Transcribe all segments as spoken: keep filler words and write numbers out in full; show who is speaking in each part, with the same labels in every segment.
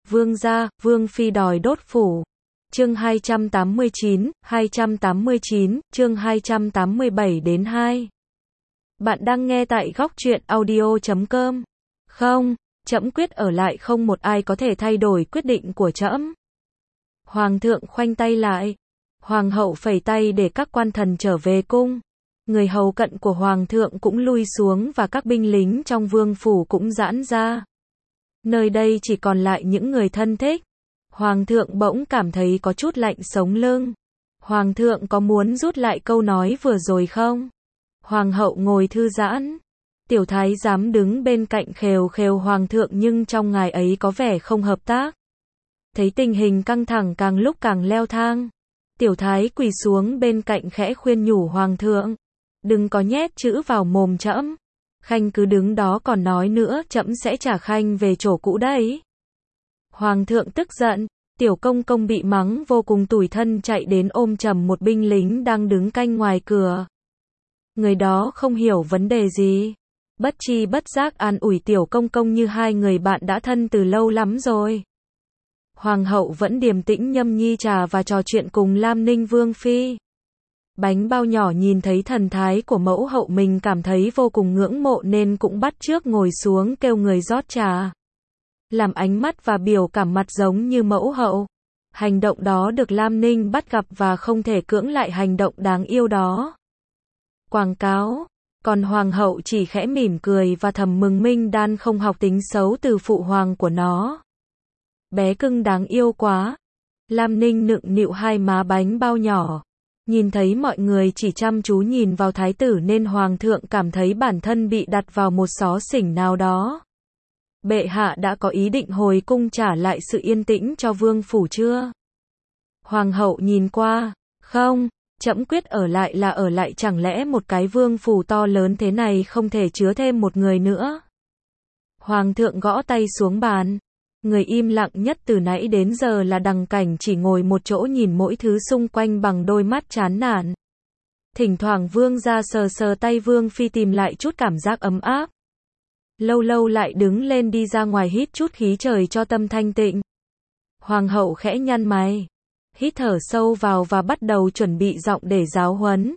Speaker 1: Vương gia, Vương phi đòi đốt phủ. Chương hai trăm tám mươi chín, hai trăm tám mươi chín, chương hai trăm tám mươi bảy đến hai. Bạn đang nghe tại góc truyện audio chấm com. Không, trẫm quyết ở lại, không một ai có thể thay đổi quyết định của trẫm. Hoàng thượng khoanh tay lại. Hoàng hậu phẩy tay để các quan thần trở về cung. Người hầu cận của hoàng thượng cũng lui xuống và các binh lính trong vương phủ cũng giãn ra. Nơi đây chỉ còn lại những người thân thích. Hoàng thượng bỗng cảm thấy có chút lạnh sống lưng. Hoàng thượng có muốn rút lại câu nói vừa rồi không? Hoàng hậu ngồi thư giãn. Tiểu thái giám đứng bên cạnh khều khều hoàng thượng nhưng trong ngài ấy có vẻ không hợp tác. Thấy tình hình căng thẳng càng lúc càng leo thang. Tiểu thái quỳ xuống bên cạnh khẽ khuyên nhủ hoàng thượng. Đừng có nhét chữ vào mồm trẫm. Khanh cứ đứng đó còn nói nữa, trẫm sẽ trả Khanh về chỗ cũ đấy. Hoàng thượng tức giận, tiểu công công bị mắng vô cùng tủi thân chạy đến ôm chầm một binh lính đang đứng canh ngoài cửa. Người đó không hiểu vấn đề gì. Bất chi bất giác an ủi tiểu công công như hai người bạn đã thân từ lâu lắm rồi. Hoàng hậu vẫn điềm tĩnh nhâm nhi trà và trò chuyện cùng Lam Ninh Vương Phi. Bánh bao nhỏ nhìn thấy thần thái của mẫu hậu mình cảm thấy vô cùng ngưỡng mộ nên cũng bắt chước ngồi xuống kêu người rót trà. Làm ánh mắt và biểu cảm mặt giống như mẫu hậu. Hành động đó được Lam Ninh bắt gặp và không thể cưỡng lại hành động đáng yêu đó. Quảng cáo. Còn hoàng hậu chỉ khẽ mỉm cười và thầm mừng Minh Đan không học tính xấu từ phụ hoàng của nó. Bé cưng đáng yêu quá. Lam Ninh nựng nịu hai má bánh bao nhỏ. Nhìn thấy mọi người chỉ chăm chú nhìn vào thái tử nên hoàng thượng cảm thấy bản thân bị đặt vào một xó xỉnh nào đó. Bệ hạ đã có ý định hồi cung trả lại sự yên tĩnh cho vương phủ chưa? Hoàng hậu nhìn qua. Không, trẫm quyết ở lại là ở lại, chẳng lẽ một cái vương phủ to lớn thế này không thể chứa thêm một người nữa? Hoàng thượng gõ tay xuống bàn. Người im lặng nhất từ nãy đến giờ là Đằng Cảnh, chỉ ngồi một chỗ nhìn mỗi thứ xung quanh bằng đôi mắt chán nản. Thỉnh thoảng vương ra sờ sờ tay vương phi tìm lại chút cảm giác ấm áp. Lâu lâu lại đứng lên đi ra ngoài hít chút khí trời cho tâm thanh tịnh. Hoàng hậu khẽ nhăn mày. Hít thở sâu vào và bắt đầu chuẩn bị giọng để giáo huấn.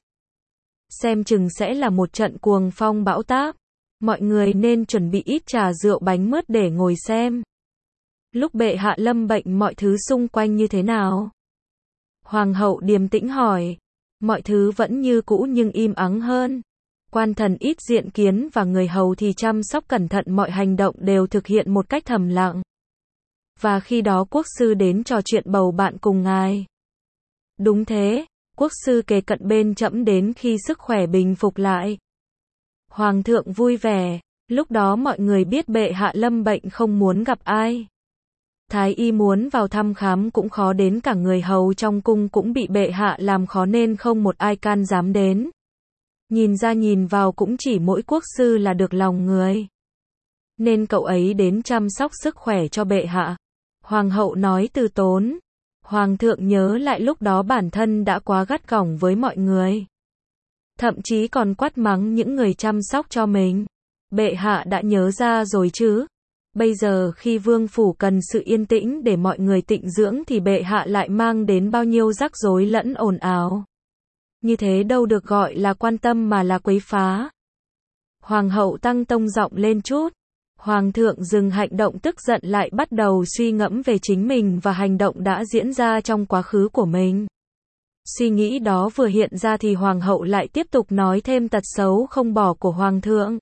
Speaker 1: Xem chừng sẽ là một trận cuồng phong bão táp. Mọi người nên chuẩn bị ít trà rượu bánh mứt để ngồi xem. Lúc bệ hạ lâm bệnh mọi thứ xung quanh như thế nào? Hoàng hậu điềm tĩnh hỏi. Mọi thứ vẫn như cũ nhưng im ắng hơn. Quan thần ít diện kiến và người hầu thì chăm sóc cẩn thận, mọi hành động đều thực hiện một cách thầm lặng. Và khi đó quốc sư đến trò chuyện bầu bạn cùng ngài. Đúng thế, quốc sư kề cận bên trẫm đến khi sức khỏe bình phục lại. Hoàng thượng vui vẻ, lúc đó mọi người biết bệ hạ lâm bệnh không muốn gặp ai. Thái y muốn vào thăm khám cũng khó, đến cả người hầu trong cung cũng bị bệ hạ làm khó nên không một ai can dám đến. Nhìn ra nhìn vào cũng chỉ mỗi quốc sư là được lòng người. Nên cậu ấy đến chăm sóc sức khỏe cho bệ hạ. Hoàng hậu nói từ tốn. Hoàng thượng nhớ lại lúc đó bản thân đã quá gắt gỏng với mọi người. Thậm chí còn quát mắng những người chăm sóc cho mình. Bệ hạ đã nhớ ra rồi chứ. Bây giờ khi vương phủ cần sự yên tĩnh để mọi người tịnh dưỡng thì bệ hạ lại mang đến bao nhiêu rắc rối lẫn ồn ào. Như thế đâu được gọi là quan tâm mà là quấy phá. Hoàng hậu tăng tông giọng lên chút. Hoàng thượng dừng hành động tức giận lại bắt đầu suy ngẫm về chính mình và hành động đã diễn ra trong quá khứ của mình. Suy nghĩ đó vừa hiện ra thì hoàng hậu lại tiếp tục nói thêm tật xấu không bỏ của hoàng thượng.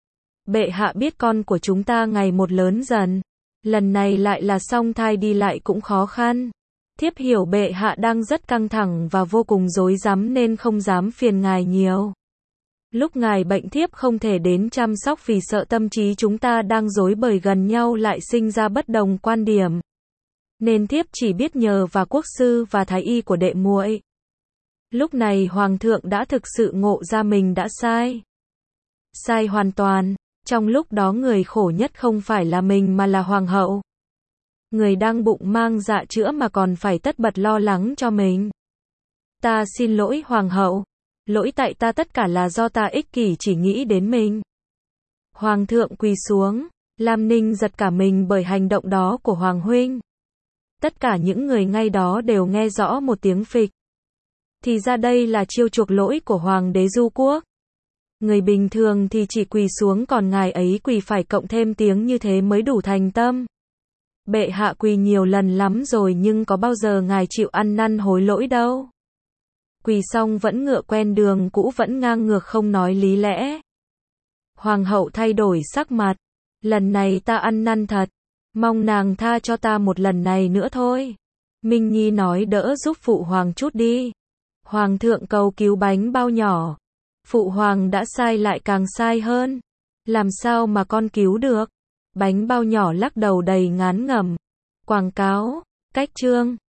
Speaker 1: Bệ hạ biết con của chúng ta ngày một lớn dần. Lần này lại là song thai, đi lại cũng khó khăn. Thiếp hiểu bệ hạ đang rất căng thẳng và vô cùng rối rắm nên không dám phiền ngài nhiều. Lúc ngài bệnh thiếp không thể đến chăm sóc vì sợ tâm trí chúng ta đang rối bời gần nhau lại sinh ra bất đồng quan điểm. Nên thiếp chỉ biết nhờ vào quốc sư và thái y của đệ muội. Lúc này hoàng thượng đã thực sự ngộ ra mình đã sai. Sai hoàn toàn. Trong lúc đó người khổ nhất không phải là mình mà là hoàng hậu. Người đang bụng mang dạ chữa mà còn phải tất bật lo lắng cho mình. Ta xin lỗi hoàng hậu. Lỗi tại ta, tất cả là do ta ích kỷ chỉ nghĩ đến mình. Hoàng thượng quỳ xuống. Lam Ninh giật cả mình bởi hành động đó của Hoàng huynh. Tất cả những người ngay đó đều nghe rõ một tiếng phịch. Thì ra đây là chiêu chuộc lỗi của Hoàng đế Du Quốc. Người bình thường thì chỉ quỳ xuống, còn ngài ấy quỳ phải cộng thêm tiếng như thế mới đủ thành tâm. Bệ hạ quỳ nhiều lần lắm rồi nhưng có bao giờ ngài chịu ăn năn hối lỗi đâu. Quỳ xong vẫn ngựa quen đường cũ, vẫn ngang ngược không nói lý lẽ. Hoàng hậu thay đổi sắc mặt. Lần này ta ăn năn thật. Mong nàng tha cho ta một lần này nữa thôi. Minh Nhi nói đỡ giúp phụ hoàng chút đi. Hoàng thượng cầu cứu bánh bao nhỏ. Phụ hoàng đã sai lại càng sai hơn. Làm sao mà con cứu được? Bánh bao nhỏ lắc đầu đầy ngán ngẩm. Quảng cáo, cách chương.